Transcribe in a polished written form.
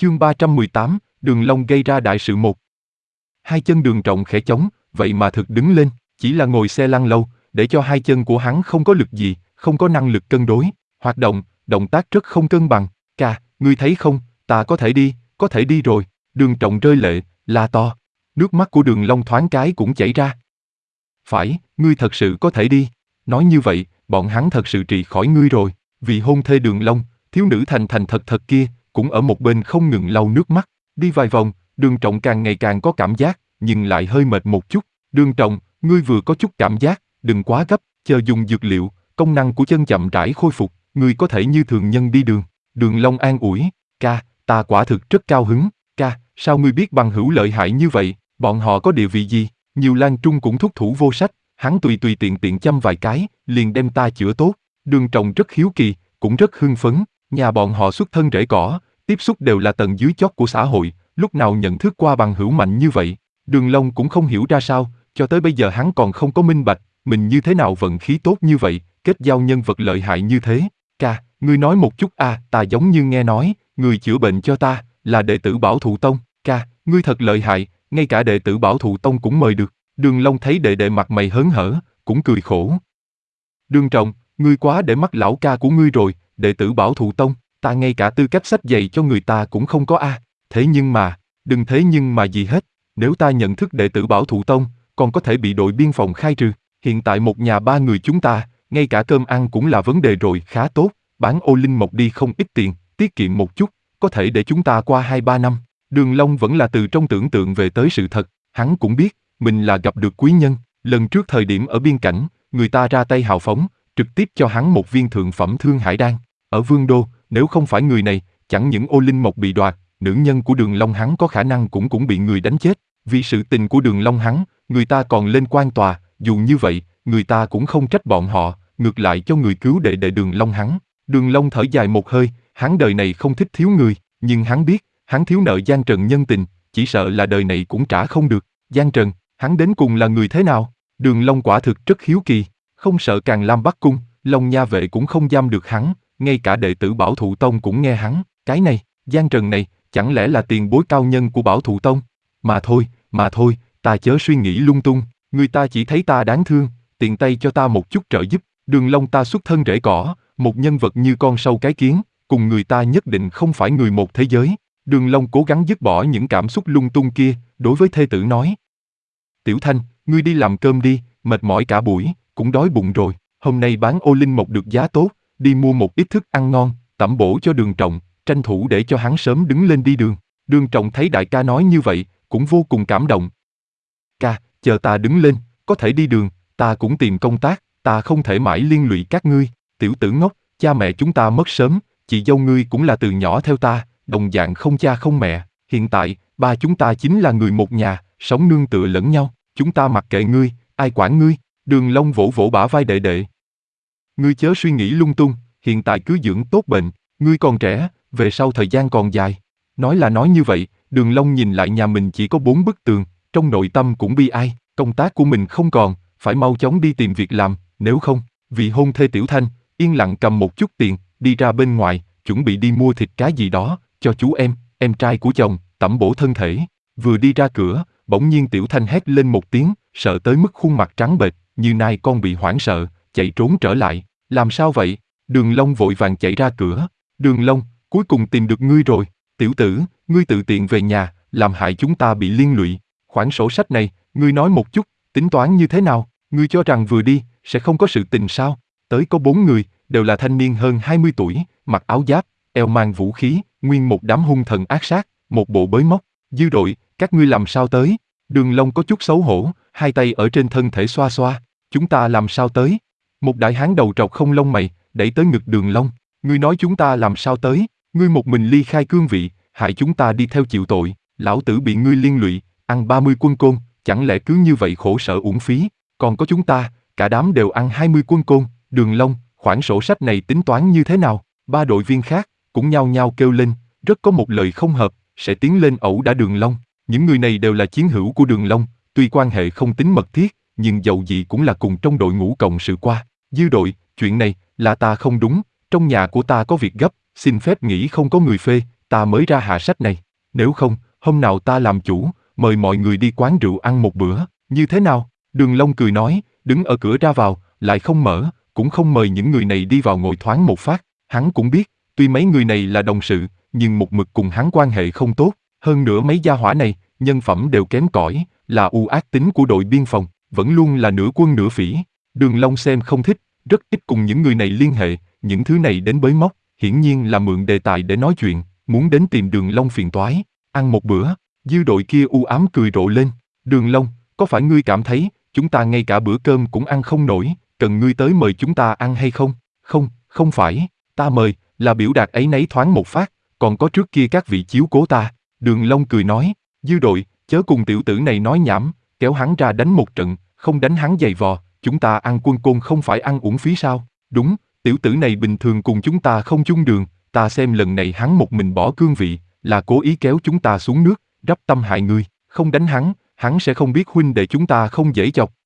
Chương 318, Đường Long gây ra đại sự một. Hai chân Đường Trọng khẽ chống, vậy mà thực đứng lên, chỉ là ngồi xe lăn lâu, để cho hai chân của hắn không có lực gì, không có năng lực cân đối, hoạt động, động tác rất không cân bằng. Ngươi thấy không, ta có thể đi rồi. Đường Trọng rơi lệ, la to. Nước mắt của Đường Long thoáng cái cũng chảy ra. Phải, ngươi thật sự có thể đi. Nói như vậy, bọn hắn thật sự trị khỏi ngươi rồi. Vì hôn thê Đường Long, thiếu nữ thành thành thật thật kia, cũng ở một bên không ngừng lau nước mắt. Đi vài vòng, Đường Trọng càng ngày càng có cảm giác, nhưng lại hơi mệt một chút. Đường Trọng, ngươi vừa có chút cảm giác, đừng quá gấp, chờ dùng dược liệu, công năng của chân chậm rãi khôi phục, ngươi có thể như thường nhân đi đường. Đường Long an ủi, ta quả thực rất cao hứng. Sao ngươi biết bằng hữu lợi hại như vậy, bọn họ có địa vị gì? Nhiều Lan Trung cũng thúc thủ vô sách, hắn tùy tiện chăm vài cái, liền đem ta chữa tốt. Đường Trọng rất hiếu kỳ, cũng rất hưng phấn, nhà bọn họ xuất thân rễ cỏ, tiếp xúc đều là tầng dưới chót của xã hội, lúc nào nhận thức qua bằng hữu mạnh như vậy. Đường Long cũng không hiểu ra sao, cho tới bây giờ hắn còn không có minh bạch, mình như thế nào vận khí tốt như vậy, kết giao nhân vật lợi hại như thế. Ngươi nói một chút ta giống như nghe nói, người chữa bệnh cho ta, là đệ tử Bảo Thụ Tông. Ngươi thật lợi hại, ngay cả đệ tử Bảo Thụ Tông cũng mời được. Đường Long thấy đệ đệ mặt mày hớn hở, cũng cười khổ. Đường Trọng, ngươi quá để mắt lão ca của ngươi rồi, đệ tử Bảo Thụ Tông, ta ngay cả tư cách sách dạy cho người ta cũng không có Thế nhưng mà, đừng thế nhưng mà gì hết, nếu ta nhận thức đệ tử Bảo Thụ Tông, còn có thể bị đội biên phòng khai trừ. Hiện tại một nhà ba người chúng ta, ngay cả cơm ăn cũng là vấn đề rồi. Khá tốt, bán ô linh mộc đi không ít tiền, tiết kiệm một chút, có thể để chúng ta qua 2-3 năm. Đường Long vẫn là từ trong tưởng tượng về tới sự thật, hắn cũng biết, mình là gặp được quý nhân. Lần trước thời điểm ở biên cảnh, người ta ra tay hào phóng, trực tiếp cho hắn một viên thượng phẩm thương hải đan. Ở Vương Đô, nếu không phải người này, chẳng những ô linh mộc bị đoạt, nữ nhân của Đường Long hắn có khả năng cũng bị người đánh chết. Vì sự tình của Đường Long hắn, người ta còn lên quan tòa, dù như vậy, người ta cũng không trách bọn họ, ngược lại cho người cứu đệ đệ Đường Long hắn. Đường Long thở dài một hơi, hắn đời này không thích thiếu người, nhưng hắn biết, hắn thiếu nợ Giang Trần nhân tình, chỉ sợ là đời này cũng trả không được. Giang Trần, hắn đến cùng là người thế nào? Đường Long quả thực rất hiếu kỳ, không sợ Càn Lam Bắc Cung, Long Nha Vệ cũng không giam được hắn, ngay cả đệ tử Bảo Thụ Tông cũng nghe hắn. Cái này, Giang Trần này, chẳng lẽ là tiền bối cao nhân của Bảo Thụ Tông? Mà thôi, ta chớ suy nghĩ lung tung, người ta chỉ thấy ta đáng thương, tiện tay cho ta một chút trợ giúp. Đường Long ta xuất thân rễ cỏ, một nhân vật như con sâu cái kiến, cùng người ta nhất định không phải người một thế giới. Đường Long cố gắng dứt bỏ những cảm xúc lung tung kia, đối với thê tử nói. Tiểu Thanh, ngươi đi làm cơm đi, mệt mỏi cả buổi, cũng đói bụng rồi. Hôm nay bán ô linh mộc được giá tốt, đi mua một ít thức ăn ngon, tẩm bổ cho Đường Trọng, tranh thủ để cho hắn sớm đứng lên đi đường. Đường Trọng thấy đại ca nói như vậy, cũng vô cùng cảm động. Chờ ta đứng lên, có thể đi đường, ta cũng tìm công tác, ta không thể mãi liên lụy các ngươi. Tiểu tử ngốc, cha mẹ chúng ta mất sớm, chị dâu ngươi cũng là từ nhỏ theo ta, đồng dạng không cha không mẹ. Hiện tại, ba chúng ta chính là người một nhà, sống nương tựa lẫn nhau, chúng ta mặc kệ ngươi, ai quản ngươi. Đường Long vỗ vỗ bả vai đệ đệ. Ngươi chớ suy nghĩ lung tung, hiện tại cứ dưỡng tốt bệnh, ngươi còn trẻ, về sau thời gian còn dài. Nói là nói như vậy, Đường Long nhìn lại nhà mình chỉ có 4 bức tường, trong nội tâm cũng bi ai, công tác của mình không còn, phải mau chóng đi tìm việc làm, nếu không, vì hôn thê Tiểu Thanh, yên lặng cầm một chút tiền, đi ra bên ngoài, chuẩn bị đi mua thịt cá gì đó, cho chú em trai của chồng, tẩm bổ thân thể. Vừa đi ra cửa, bỗng nhiên Tiểu Thanh hét lên một tiếng, sợ tới mức khuôn mặt trắng bệch, như nai con bị hoảng sợ, chạy trốn trở lại. Làm sao vậy? Đường Long vội vàng chạy ra cửa. Đường Long, cuối cùng tìm được ngươi rồi. Tiểu tử, ngươi tự tiện về nhà, làm hại chúng ta bị liên lụy. Khoản sổ sách này, ngươi nói một chút, tính toán như thế nào? Ngươi cho rằng vừa đi, sẽ không có sự tình sao? Tới có 4 người, đều là thanh niên hơn 20 tuổi, mặc áo giáp, eo mang vũ khí, nguyên một đám hung thần ác sát, một bộ bới móc. Dư đội, các ngươi làm sao tới? Đường Long có chút xấu hổ, hai tay ở trên thân thể xoa xoa. Chúng ta làm sao tới? Một đại hán đầu trọc không lông mày, đẩy tới ngực Đường Long. Ngươi nói chúng ta làm sao tới? Ngươi một mình ly khai cương vị, hại chúng ta đi theo chịu tội. Lão tử bị ngươi liên lụy, ăn 30 quân côn, chẳng lẽ cứ như vậy khổ sở uổng phí? Còn có chúng ta, cả đám đều ăn 20 quân côn. Đường Long, khoản sổ sách này tính toán như thế nào? Ba đội viên khác cũng nhao nhao kêu lên, rất có một lời không hợp, sẽ tiến lên ẩu đả Đường Long. Những người này đều là chiến hữu của Đường Long, tuy quan hệ không tính mật thiết, nhưng dầu gì cũng là cùng trong đội ngũ cộng sự qua. Dư đội, chuyện này là ta không đúng, trong nhà của ta có việc gấp, xin phép nghỉ không có người phê, ta mới ra hạ sách này. Nếu không, hôm nào ta làm chủ, mời mọi người đi quán rượu ăn một bữa, như thế nào? Đường Long cười nói, đứng ở cửa ra vào, lại không mở, cũng không mời những người này đi vào ngồi thoáng một phát. Hắn cũng biết, tuy mấy người này là đồng sự, nhưng một mực cùng hắn quan hệ không tốt. Hơn nữa mấy gia hỏa này, nhân phẩm đều kém cỏi, là u ác tính của đội biên phòng, vẫn luôn là nửa quân nửa phỉ. Đường Long xem không thích, rất ít cùng những người này liên hệ, những thứ này đến bới móc, hiển nhiên là mượn đề tài để nói chuyện, muốn đến tìm Đường Long phiền toái. Ăn một bữa, dư đội kia u ám cười rộ lên. Đường Long, có phải ngươi cảm thấy, chúng ta ngay cả bữa cơm cũng ăn không nổi, cần ngươi tới mời chúng ta ăn hay không? Không, không phải, ta mời, là biểu đạt áy náy thoáng một phát, còn có trước kia các vị chiếu cố ta. Đường Long cười nói, dư đội, chớ cùng tiểu tử này nói nhảm, kéo hắn ra đánh một trận, không đánh hắn giày vò, chúng ta ăn quân côn không phải ăn uổng phí sao? Đúng, tiểu tử này bình thường cùng chúng ta không chung đường, ta xem lần này hắn một mình bỏ cương vị, là cố ý kéo chúng ta xuống nước, rắp tâm hại ngươi, không đánh hắn, hắn sẽ không biết huynh đệ chúng ta không dễ chọc.